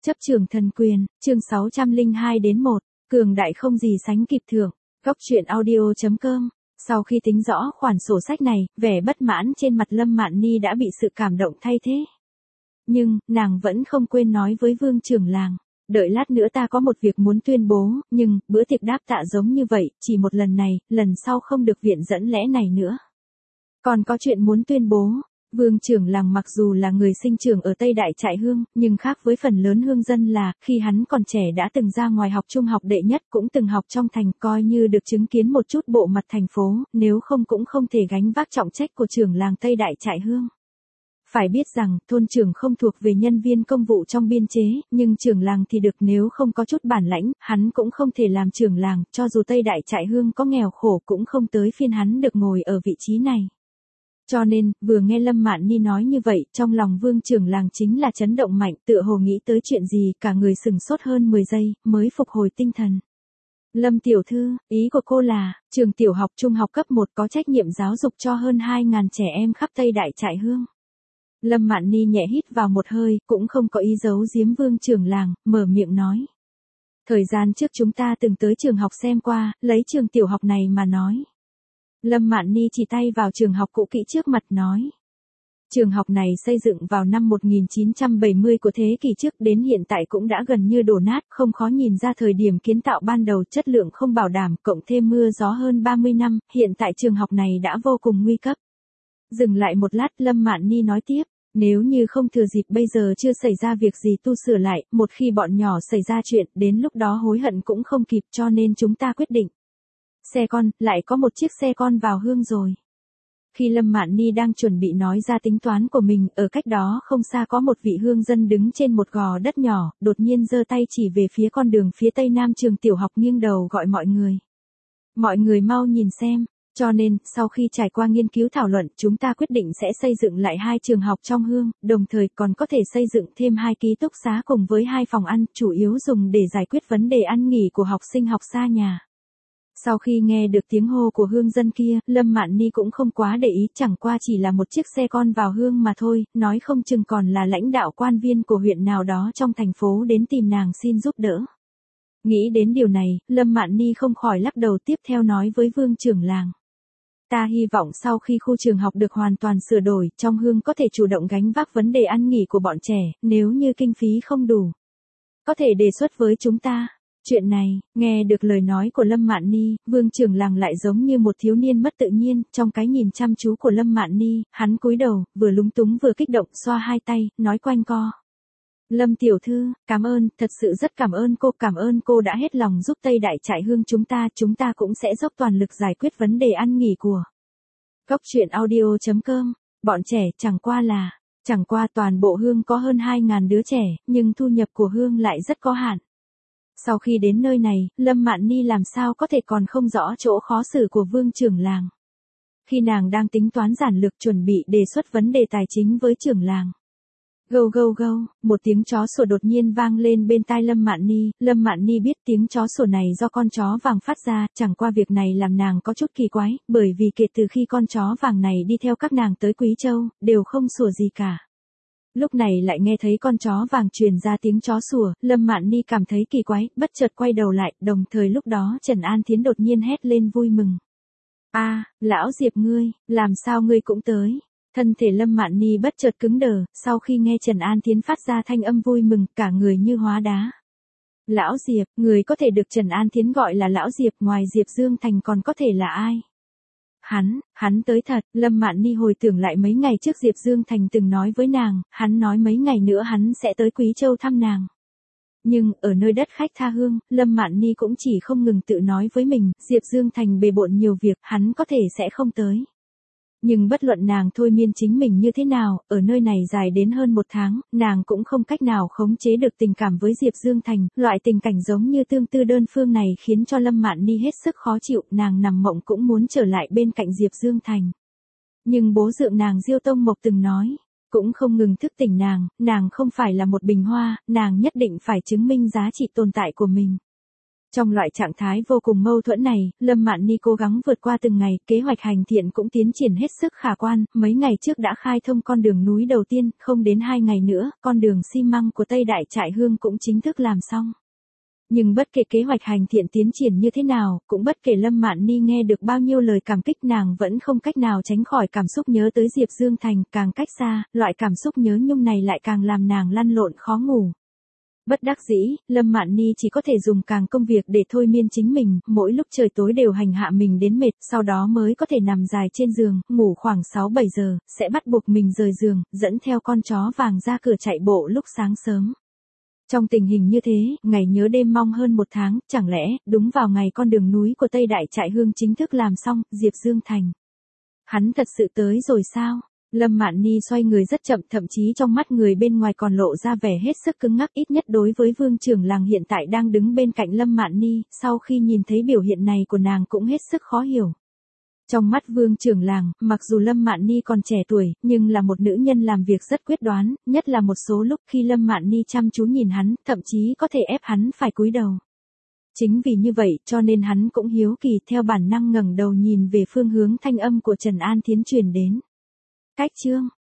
Chấp trường thần quyền, chương 602-1, cường đại không gì sánh kịp thưởng. Góc truyện audio.com. Sau khi tính rõ khoản sổ sách này, vẻ bất mãn trên mặt Lâm Mạn Ni đã bị sự cảm động thay thế. Nhưng, nàng vẫn không quên nói với Vương trưởng làng. Đợi lát nữa ta có một việc muốn tuyên bố, nhưng, bữa tiệc đáp tạ giống như vậy, chỉ một lần này, lần sau không được viện dẫn lẽ này nữa. Còn có chuyện muốn tuyên bố. Vương trưởng làng mặc dù là người sinh trưởng ở Tây Đại Trại Hương, nhưng khác với phần lớn hương dân là, khi hắn còn trẻ đã từng ra ngoài học trung học đệ nhất, cũng từng học trong thành, coi như được chứng kiến một chút bộ mặt thành phố, nếu không cũng không thể gánh vác trọng trách của trưởng làng Tây Đại Trại Hương. Phải biết rằng, thôn trưởng không thuộc về nhân viên công vụ trong biên chế, nhưng trưởng làng thì được, nếu không có chút bản lãnh, hắn cũng không thể làm trưởng làng, cho dù Tây Đại Trại Hương có nghèo khổ cũng không tới phiên hắn được ngồi ở vị trí này. Cho nên, vừa nghe Lâm Mạn Ni nói như vậy, trong lòng Vương trưởng làng chính là chấn động mạnh, tựa hồ nghĩ tới chuyện gì, cả người sửng sốt hơn 10 giây, mới phục hồi tinh thần. Lâm tiểu thư, ý của cô là, trường tiểu học trung học cấp 1 có trách nhiệm giáo dục cho hơn 2.000 trẻ em khắp Tây Đại Trại Hương. Lâm Mạn Ni nhẹ hít vào một hơi, cũng không có ý giấu giếm Vương trưởng làng, mở miệng nói. Thời gian trước chúng ta từng tới trường học xem qua, lấy trường tiểu học này mà nói. Lâm Mạn Ni chỉ tay vào trường học cũ kỹ trước mặt nói. Trường học này xây dựng vào năm 1970 của thế kỷ trước, đến hiện tại cũng đã gần như đổ nát, không khó nhìn ra thời điểm kiến tạo ban đầu chất lượng không bảo đảm, cộng thêm mưa gió hơn 30 năm, hiện tại trường học này đã vô cùng nguy cấp. Dừng lại một lát, Lâm Mạn Ni nói tiếp. Nếu như không thừa dịp bây giờ chưa xảy ra việc gì tu sửa lại, một khi bọn nhỏ xảy ra chuyện, đến lúc đó hối hận cũng không kịp, cho nên chúng ta quyết định. Xe con, lại có một chiếc xe con vào hương rồi. Khi Lâm Mạn Ni đang chuẩn bị nói ra tính toán của mình, ở cách đó không xa có một vị hương dân đứng trên một gò đất nhỏ, đột nhiên giơ tay chỉ về phía con đường phía tây nam trường tiểu học, nghiêng đầu gọi mọi người. Mọi người mau nhìn xem. Cho nên, sau khi trải qua nghiên cứu thảo luận, chúng ta quyết định sẽ xây dựng lại 2 trường học trong hương, đồng thời còn có thể xây dựng thêm 2 ký túc xá cùng với 2 phòng ăn, chủ yếu dùng để giải quyết vấn đề ăn nghỉ của học sinh học xa nhà. Sau khi nghe được tiếng hô của hương dân kia, Lâm Mạn Ni cũng không quá để ý, chẳng qua chỉ là một chiếc xe con vào hương mà thôi, nói không chừng còn là lãnh đạo quan viên của huyện nào đó trong thành phố đến tìm nàng xin giúp đỡ. Nghĩ đến điều này, Lâm Mạn Ni không khỏi lắc đầu, tiếp theo nói với Vương trưởng làng. Ta hy vọng sau khi khu trường học được hoàn toàn sửa đổi, trong hương có thể chủ động gánh vác vấn đề ăn nghỉ của bọn trẻ, nếu như kinh phí không đủ. Có thể đề xuất với chúng ta. Chuyện này, nghe được lời nói của Lâm Mạn Ni, Vương trưởng làng lại giống như một thiếu niên mất tự nhiên, trong cái nhìn chăm chú của Lâm Mạn Ni, hắn cúi đầu, vừa lúng túng vừa kích động, xoa hai tay, nói quanh co. Lâm tiểu thư, cảm ơn, thật sự rất cảm ơn cô đã hết lòng giúp Tây Đại Trại Hương chúng ta cũng sẽ dốc toàn lực giải quyết vấn đề ăn nghỉ của. Góc truyện audio.com, bọn trẻ chẳng qua toàn bộ hương có hơn 2.000 đứa trẻ, nhưng thu nhập của hương lại rất có hạn. Sau khi đến nơi này, Lâm Mạn Ni làm sao có thể còn không rõ chỗ khó xử của Vương trưởng làng. Khi nàng đang tính toán giản lược chuẩn bị đề xuất vấn đề tài chính với trưởng làng. Gâu gâu gâu, một tiếng chó sủa đột nhiên vang lên bên tai Lâm Mạn Ni biết tiếng chó sủa này do con chó vàng phát ra, chẳng qua việc này làm nàng có chút kỳ quái, bởi vì kể từ khi con chó vàng này đi theo các nàng tới Quý Châu, đều không sủa gì cả. Lúc này lại nghe thấy con chó vàng truyền ra tiếng chó sủa, Lâm Mạn Ni cảm thấy kỳ quái, bất chợt quay đầu lại, đồng thời lúc đó Trần An Thiến đột nhiên hét lên vui mừng. Lão Diệp ngươi, làm sao ngươi cũng tới? Thân thể Lâm Mạn Ni bất chợt cứng đờ, sau khi nghe Trần An Thiến phát ra thanh âm vui mừng, cả người như hóa đá. Lão Diệp, người có thể được Trần An Thiến gọi là Lão Diệp, ngoài Diệp Dương Thành còn có thể là ai? Hắn tới thật, Lâm Mạn Ni hồi tưởng lại mấy ngày trước Diệp Dương Thành từng nói với nàng, hắn nói mấy ngày nữa hắn sẽ tới Quý Châu thăm nàng. Nhưng, ở nơi đất khách tha hương, Lâm Mạn Ni cũng chỉ không ngừng tự nói với mình, Diệp Dương Thành bề bộn nhiều việc, hắn có thể sẽ không tới. Nhưng bất luận nàng thôi miên chính mình như thế nào, ở nơi này dài đến hơn 1 tháng, nàng cũng không cách nào khống chế được tình cảm với Diệp Dương Thành, loại tình cảnh giống như tương tư đơn phương này khiến cho Lâm Mạn Ni hết sức khó chịu, nàng nằm mộng cũng muốn trở lại bên cạnh Diệp Dương Thành. Nhưng bố dượng nàng Diêu Tông Mộc từng nói, cũng không ngừng thức tỉnh nàng không phải là một bình hoa, nàng nhất định phải chứng minh giá trị tồn tại của mình. Trong loại trạng thái vô cùng mâu thuẫn này, Lâm Mạn Ni cố gắng vượt qua từng ngày, kế hoạch hành thiện cũng tiến triển hết sức khả quan, mấy ngày trước đã khai thông con đường núi đầu tiên, không đến 2 ngày nữa, con đường xi măng của Tây Đại Trại Hương cũng chính thức làm xong. Nhưng bất kể kế hoạch hành thiện tiến triển như thế nào, cũng bất kể Lâm Mạn Ni nghe được bao nhiêu lời cảm kích, nàng vẫn không cách nào tránh khỏi cảm xúc nhớ tới Diệp Dương Thành, càng cách xa, loại cảm xúc nhớ nhung này lại càng làm nàng lăn lộn khó ngủ. Bất đắc dĩ, Lâm Mạn Ni chỉ có thể dùng càng công việc để thôi miên chính mình, mỗi lúc trời tối đều hành hạ mình đến mệt, sau đó mới có thể nằm dài trên giường, ngủ khoảng 6-7 giờ, sẽ bắt buộc mình rời giường, dẫn theo con chó vàng ra cửa chạy bộ lúc sáng sớm. Trong tình hình như thế, ngày nhớ đêm mong hơn 1 tháng, chẳng lẽ, đúng vào ngày con đường núi của Tây Đại Trại Hương chính thức làm xong, Diệp Dương Thành. Hắn thật sự tới rồi sao? Lâm Mạn Ni xoay người rất chậm, thậm chí trong mắt người bên ngoài còn lộ ra vẻ hết sức cứng ngắc, ít nhất đối với Vương trưởng làng hiện tại đang đứng bên cạnh Lâm Mạn Ni, sau khi nhìn thấy biểu hiện này của nàng cũng hết sức khó hiểu. Trong mắt Vương trưởng làng, mặc dù Lâm Mạn Ni còn trẻ tuổi, nhưng là một nữ nhân làm việc rất quyết đoán, nhất là một số lúc khi Lâm Mạn Ni chăm chú nhìn hắn, thậm chí có thể ép hắn phải cúi đầu. Chính vì như vậy, cho nên hắn cũng hiếu kỳ, theo bản năng ngẩng đầu nhìn về phương hướng thanh âm của Trần An Thiến truyền đến. Cách chương